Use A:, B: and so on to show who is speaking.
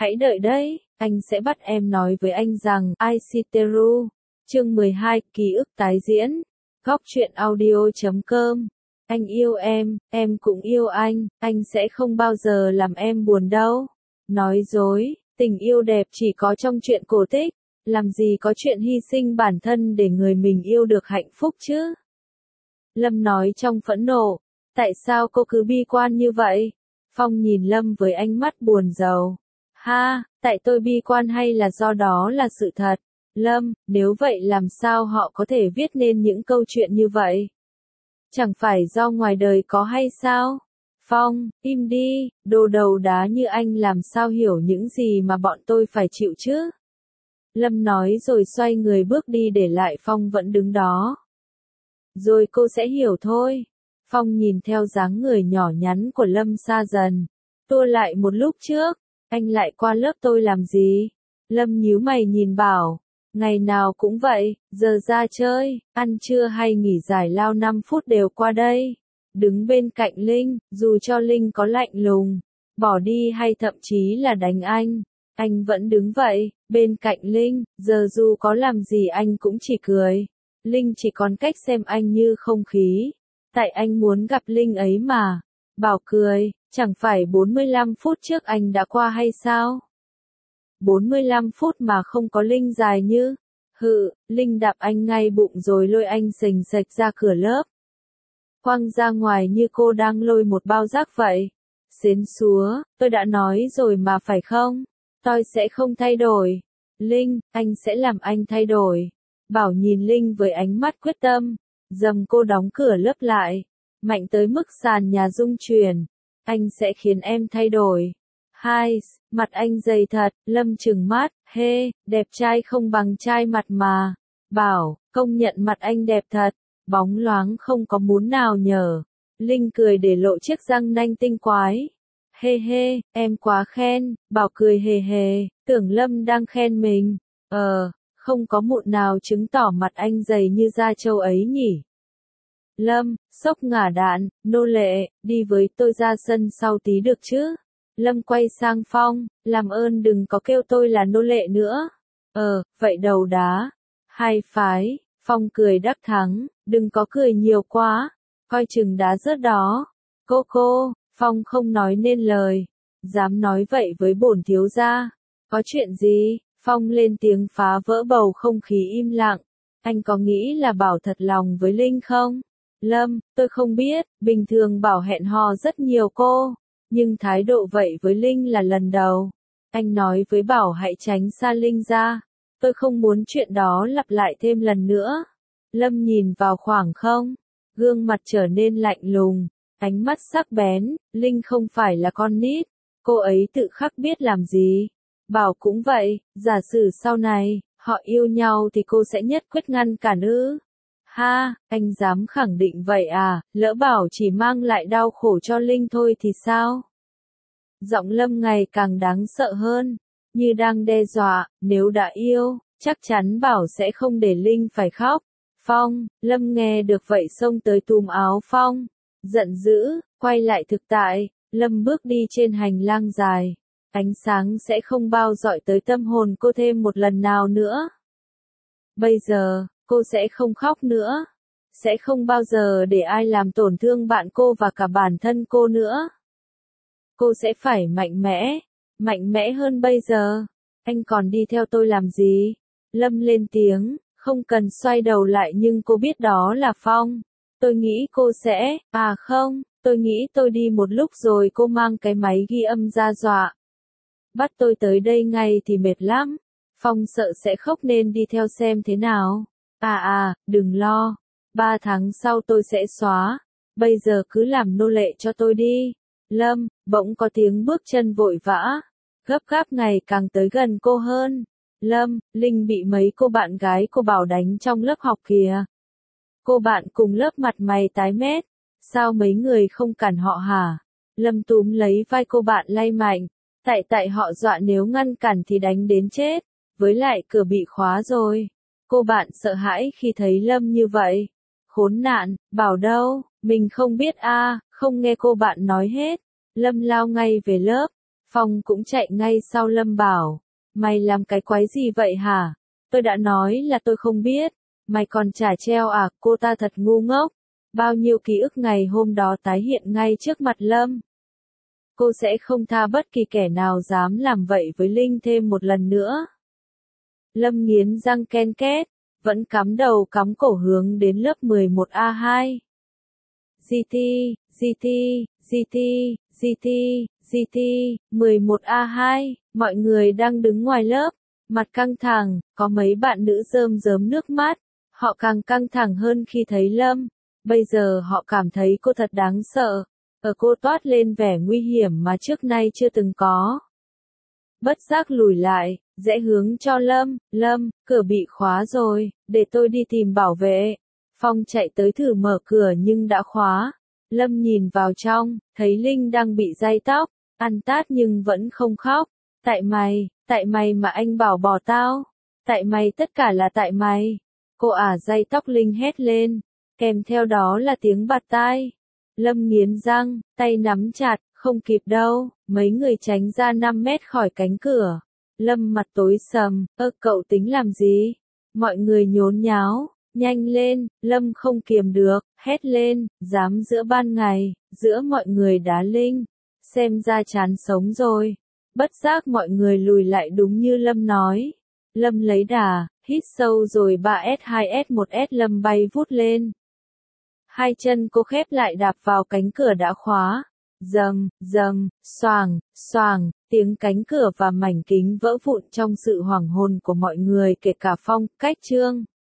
A: Hãy đợi đấy, anh sẽ bắt em nói với anh rằng, Aishiteru. Chương 12, ký ức tái diễn. Góc truyện audio.com. Anh yêu em cũng yêu anh sẽ không bao giờ làm em buồn đâu. Nói dối, tình yêu đẹp chỉ có trong truyện cổ tích, làm gì có chuyện hy sinh bản thân để người mình yêu được hạnh phúc chứ? Lâm nói trong phẫn nộ, tại sao cô cứ bi quan như vậy? Phong nhìn Lâm với ánh mắt buồn rầu. Ha, tại tôi bi quan hay là do đó là sự thật? Lâm, nếu vậy làm sao họ có thể viết nên những câu chuyện như vậy? Chẳng phải do ngoài đời có hay sao? Phong, im đi, đồ đầu đá như anh làm sao hiểu những gì mà bọn tôi phải chịu chứ? Lâm nói rồi xoay người bước đi để lại Phong vẫn đứng đó. Rồi cô sẽ hiểu thôi. Phong nhìn theo dáng người nhỏ nhắn của Lâm xa dần. Tua lại một lúc trước, anh lại qua lớp tôi làm gì? Lâm nhíu mày nhìn bảo. Ngày nào cũng vậy, giờ ra chơi, ăn trưa hay nghỉ giải lao 5 phút đều qua đây. Đứng bên cạnh Linh, dù cho Linh có lạnh lùng, bỏ đi hay thậm chí là đánh anh vẫn đứng vậy, bên cạnh Linh, giờ dù có làm gì anh cũng chỉ cười. Linh chỉ còn cách xem anh như không khí. Tại anh muốn gặp Linh ấy mà. Bảo cười, chẳng phải 45 phút trước anh đã qua hay sao? 45 phút mà không có Linh dài như. Linh đạp anh ngay bụng rồi lôi anh xềnh xệch ra cửa lớp. Quăng ra ngoài như cô đang lôi một bao rác vậy. Xến xúa, tôi đã nói rồi mà phải không? Tôi sẽ không thay đổi. Linh, anh sẽ làm anh thay đổi. Bảo nhìn Linh với ánh mắt quyết tâm. Dầm cô đóng cửa lớp lại. Mạnh tới mức sàn nhà rung chuyển. Anh sẽ khiến em thay đổi. Hai, mặt anh dày thật, Lâm trừng mắt, đẹp trai không bằng trai mặt mà. Bảo, công nhận mặt anh đẹp thật, bóng loáng không có mún nào nhở. Linh cười để lộ chiếc răng nanh tinh quái. Em quá khen, Bảo cười hề, tưởng Lâm đang khen mình. Không có mụn nào chứng tỏ mặt anh dày như da trâu ấy nhỉ. Lâm, sốc ngả đạn, nô lệ, đi với tôi ra sân sau tí được chứ? Lâm quay sang Phong, làm ơn đừng có kêu tôi là nô lệ nữa. Vậy đầu đá. Hai phái, Phong cười đắc thắng, đừng có cười nhiều quá, coi chừng đá rớt đó. Cô, Phong không nói nên lời, dám nói vậy với bổn thiếu gia. Có chuyện gì? Phong lên tiếng phá vỡ bầu không khí im lặng. Anh có nghĩ là Bảo thật lòng với Linh không? Lâm, tôi không biết, bình thường Bảo hẹn hò rất nhiều cô. Nhưng thái độ vậy với Linh là lần đầu. Anh nói với Bảo hãy tránh xa Linh ra. Tôi không muốn chuyện đó lặp lại thêm lần nữa. Lâm nhìn vào khoảng không. Gương mặt trở nên lạnh lùng. Ánh mắt sắc bén. Linh không phải là con nít. Cô ấy tự khắc biết làm gì. Bảo cũng vậy. Giả sử sau này, họ yêu nhau thì cô sẽ nhất quyết ngăn cản ư? Ha, anh dám khẳng định vậy à, lỡ Bảo chỉ mang lại đau khổ cho Linh thôi thì sao? Giọng Lâm ngày càng đáng sợ hơn, như đang đe dọa, nếu đã yêu, chắc chắn Bảo sẽ không để Linh phải khóc. Phong, Lâm nghe được vậy xông tới túm áo Phong, giận dữ, quay lại thực tại, Lâm bước đi trên hành lang dài, ánh sáng sẽ không bao dọi tới tâm hồn cô thêm một lần nào nữa. Bây giờ, cô sẽ không khóc nữa. Sẽ không bao giờ để ai làm tổn thương bạn cô và cả bản thân cô nữa. Cô sẽ phải mạnh mẽ hơn bây giờ. Anh còn đi theo tôi làm gì? Lâm lên tiếng, không cần xoay đầu lại nhưng cô biết đó là Phong. Tôi nghĩ cô sẽ, không, tôi nghĩ tôi đi một lúc rồi cô mang cái máy ghi âm ra dọa. Bắt tôi tới đây ngay thì mệt lắm. Phong sợ sẽ khóc nên đi theo xem thế nào. Đừng lo. 3 tháng sau tôi sẽ xóa. Bây giờ cứ làm nô lệ cho tôi đi. Lâm, bỗng có tiếng bước chân vội vã. Gấp gáp ngày càng tới gần cô hơn. Lâm, Linh bị mấy cô bạn gái cô Bảo đánh trong lớp học kìa. Cô bạn cùng lớp mặt mày tái mét. Sao mấy người không cản họ hả? Lâm túm lấy vai cô bạn lay mạnh. Tại họ dọa nếu ngăn cản thì đánh đến chết. Với lại cửa bị khóa rồi. Cô bạn sợ hãi khi thấy Lâm như vậy. Khốn nạn, Bảo đâu, mình không biết không nghe cô bạn nói hết. Lâm lao ngay về lớp. Phong cũng chạy ngay sau Lâm bảo. Mày làm cái quái gì vậy hả? Tôi đã nói là tôi không biết. Mày còn chả treo à? Cô ta thật ngu ngốc. Bao nhiêu ký ức ngày hôm đó tái hiện ngay trước mặt Lâm. Cô sẽ không tha bất kỳ kẻ nào dám làm vậy với Linh thêm một lần nữa. Lâm nghiến răng ken két, vẫn cắm đầu cắm cổ hướng đến lớp 11A2. GT, GT, GT, GT, GT, 11A2, mọi người đang đứng ngoài lớp, mặt căng thẳng, có mấy bạn nữ rơm rớm nước mắt, họ càng căng thẳng hơn khi thấy Lâm, bây giờ họ cảm thấy cô thật đáng sợ, ở cô toát lên vẻ nguy hiểm mà trước nay chưa từng có. Bất giác lùi lại, rẽ hướng cho Lâm, Lâm, cửa bị khóa rồi, để tôi đi tìm bảo vệ. Phong chạy tới thử mở cửa nhưng đã khóa. Lâm nhìn vào trong, thấy Linh đang bị day tóc, ăn tát nhưng vẫn không khóc. Tại mày mà anh bảo bỏ tao. Tại mày, tất cả là tại mày. Cô ả day tóc Linh hét lên, kèm theo đó là tiếng bạt tai. Lâm nghiến răng, tay nắm chặt, không kịp đâu, mấy người tránh ra 5 mét khỏi cánh cửa. Lâm mặt tối sầm, cậu tính làm gì? Mọi người nhốn nháo, nhanh lên, Lâm không kiềm được, hét lên, dám giữa ban ngày, giữa mọi người đá Linh. Xem ra chán sống rồi. Bất giác mọi người lùi lại đúng như Lâm nói. Lâm lấy đà, hít sâu rồi 3S 2S 1S Lâm bay vút lên. Hai chân cô khép lại đạp vào cánh cửa đã khóa. Rầm, rầm, xoàng, xoàng, tiếng cánh cửa và mảnh kính vỡ vụn trong sự hoảng hồn của mọi người kể cả Phong, Cách Trương.